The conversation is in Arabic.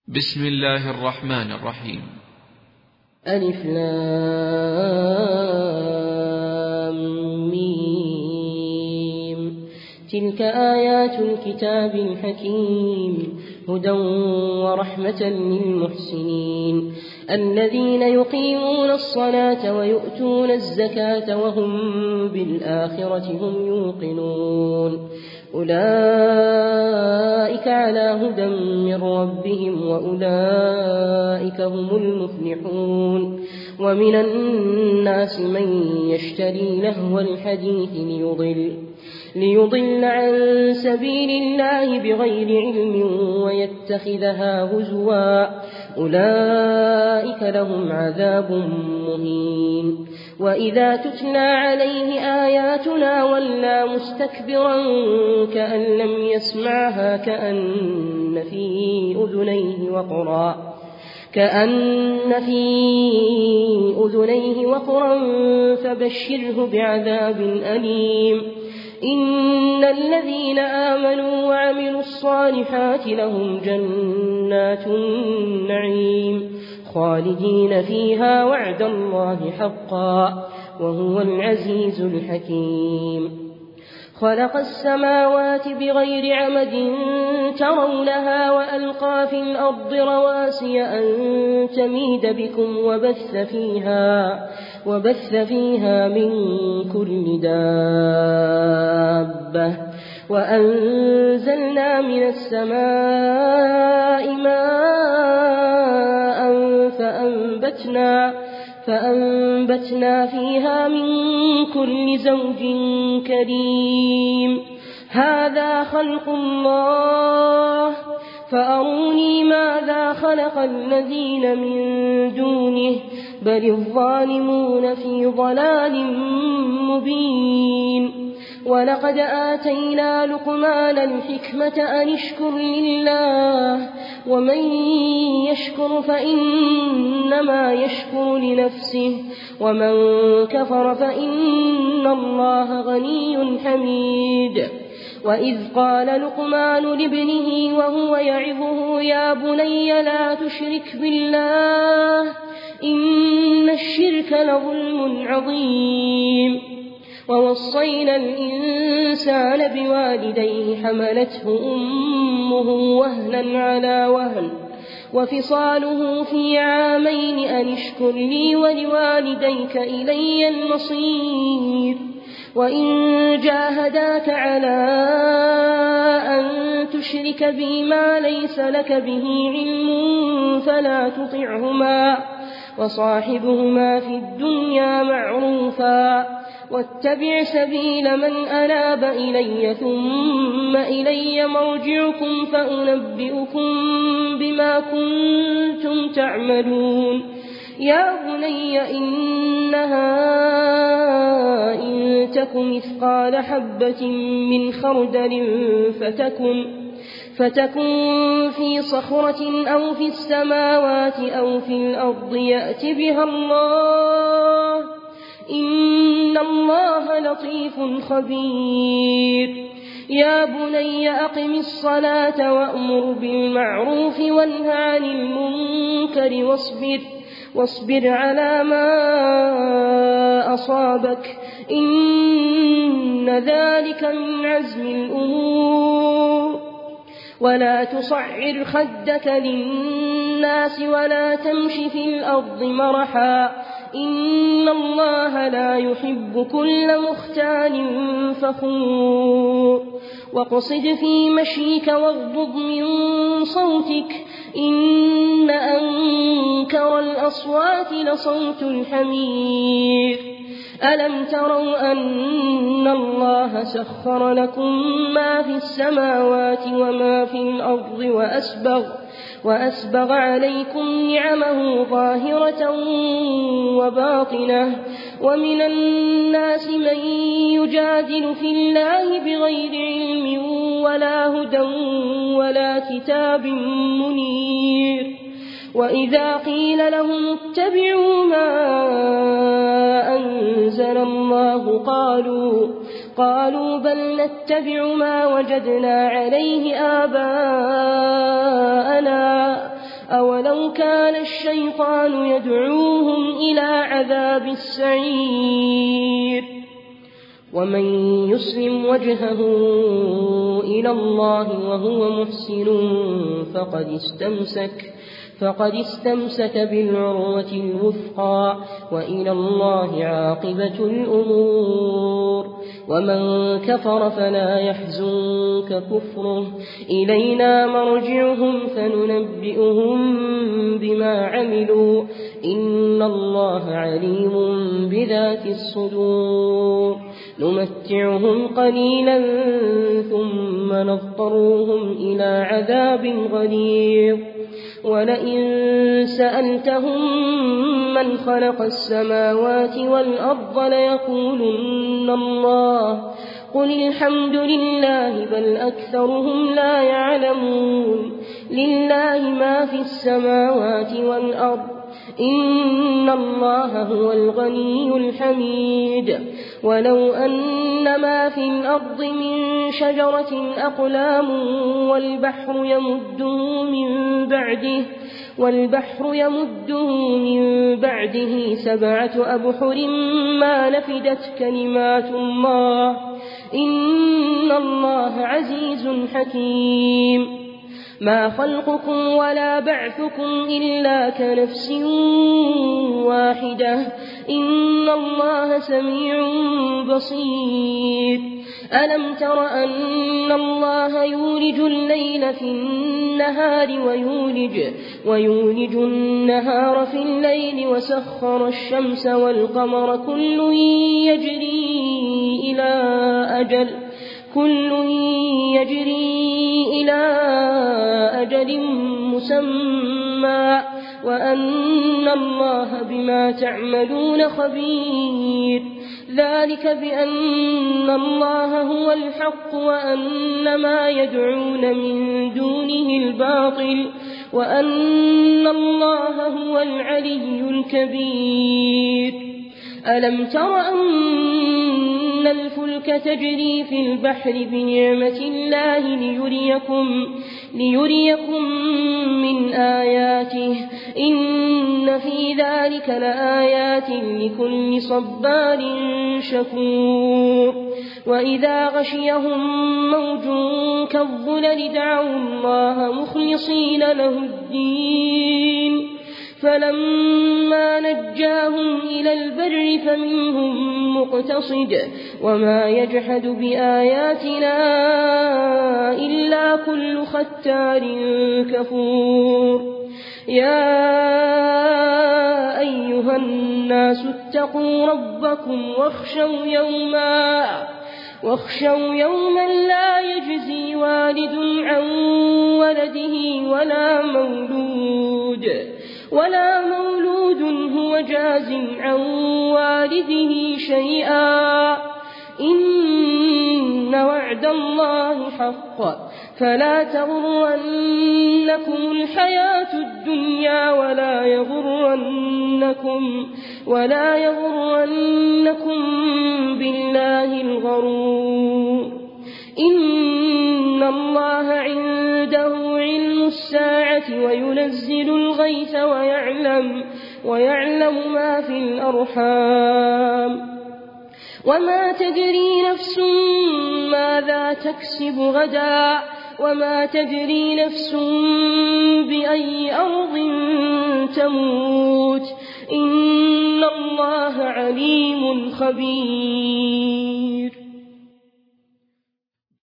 بسم الله الرحمن الرحيم. ألف لام ميم. تلك آيات الكتاب الحكيم هدى ورحمة للمحسنين الذين يقيمون الصلاة ويؤتون الزكاة وهم بالآخرة هم يوقنون أولئك على هدى من ربهم وأولئك هم المفلحون. ومن الناس من يشتري لهو الحديث ليضل عن سبيل الله بغير علم ويتخذها هزوا أولئك لهم عذاب مهين. وإذا تتلى عليه آياتنا ولى مستكبرا كأن لم يسمعها كأن في أذنيه وقرا فبشره بعذاب أليم. إن الذين آمنوا وعملوا الصالحات لهم جنات النعيم خالدين فيها وعد الله حقا وهو العزيز الحكيم. خلق السماوات بغير عمد ترونها وألقى في الأرض رواسي أن تميد بكم وبث فيها من كل دابة وأنزلنا من السماء ماء فأنبتنا فيها من كل زوج كريم. هذا خلق الله فأروني ماذا خلق الذين من دونه بل الظالمون في ضلال مبين. ولقد آتينا لقمان الحكمة أن اشكر لله ومن يشكر فإنما يشكر لنفسه ومن كفر فإن الله غني حميد. وإذ قال لقمان لابنه وهو يعظه يا بني لا تشرك بالله إن الشرك لظلم عظيم. ووصينا الإنسان بوالديه حملته أمه وهنا على وهن وفصاله في عامين أن اشكر لي ولوالديك إلي المصير. وإن جاهداك على أن تشرك بي ما ليس لك به علم فلا تطعهما وصاحبهما في الدنيا معروفا واتبع سبيل من أناب إلي ثم إلي مرجعكم فأنبئكم بما كنتم تعملون. يا بني إنها إن تك مثقال حبة من خردل فتكن في صخرة أو في السماوات أو في الأرض يأت بها الله إن الله لطيف خبير. يا بني أقم الصلاة وأمر بالمعروف وانه عن المنكر واصبر على ما أصابك إن ذلك من عزم الأمور. ولا تصعر خدك للناس ولا تمش في الأرض مرحا إن الله لا يحب كل مختال فخور. واقصد في مشيك واغضض من صوتك إن أنكر الأصوات لصوت الحمير. ألم تروا أن الله سخر لكم ما في السماوات وما في الأرض وأسبغ عليكم نعمه ظاهرة وباطنة. ومن الناس من يجادل في الله بغير علم ولا هدى ولا كتاب منير. وإذا قيل لهم اتبعوا ما أنزل الله قالوا بل نتبع ما وجدنا عليه آباءنا أولو كان الشيطان يدعوهم إلى عذاب السعير ومن يسلم وجهه إلى الله وهو محسن فقد استمسك بالعروة الوثقى وإلى الله عاقبة الأمور ومن كفر فلا يحزنك كفره إلينا مرجعهم فننبئهم بما عملوا إن الله عليم بذات الصدور نمتعهم قليلا ثم نضطرهم إلى عذاب غليظ ولئن سألتهم من خلق السماوات والأرض ليقولن الله قل الحمد لله بل أكثرهم لا يعلمون لله ما في السماوات والأرض إن الله هو الغني الحميد ولو أن ما في الأرض من شجرة أقلام والبحر يمده من بعده 7 أبحر ما نفدت كلمات الله إن الله عزيز حكيم ما خلقكم ولا بعثكم إلا كنفس واحدة إن الله سميع بصير ألم تر أن الله يولج الليل في النهار ويولج النهار في الليل وسخر الشمس والقمر كل يجري إلى أجل مسمى وأن الله بما تعملون خبير ذلك بأن الله هو الحق وأن ما يدعون من دونه الباطل وأن الله هو العلي الكبير ألم تر أن الفلك تجري في البحر بنعمة الله ليريكم من آياته إن في ذلك لآيات لكل صبار شكور وإذا غشيهم موج كالظلل دعوا الله مخلصين له الدين فلما نجاهم إلى البر فمنهم مقتصد وما يجحد بآياتنا إلا كل ختار كفور يا أيها الناس اتقوا ربكم واخشوا يوما لا يجزي والد عن ولده ولا مولود هو جاز عن والده شيئا إن وعد الله حق فلا تغرنكم الحياة الدنيا ولا يغرنكم بالله الغرور إن الله عنده علم الساعة وينزل الغيث ويعلم ما في الأرحام وما تدري نفس ماذا تكسب غدا وما تدري نفس بأي أرض تموت إن الله عليم خبير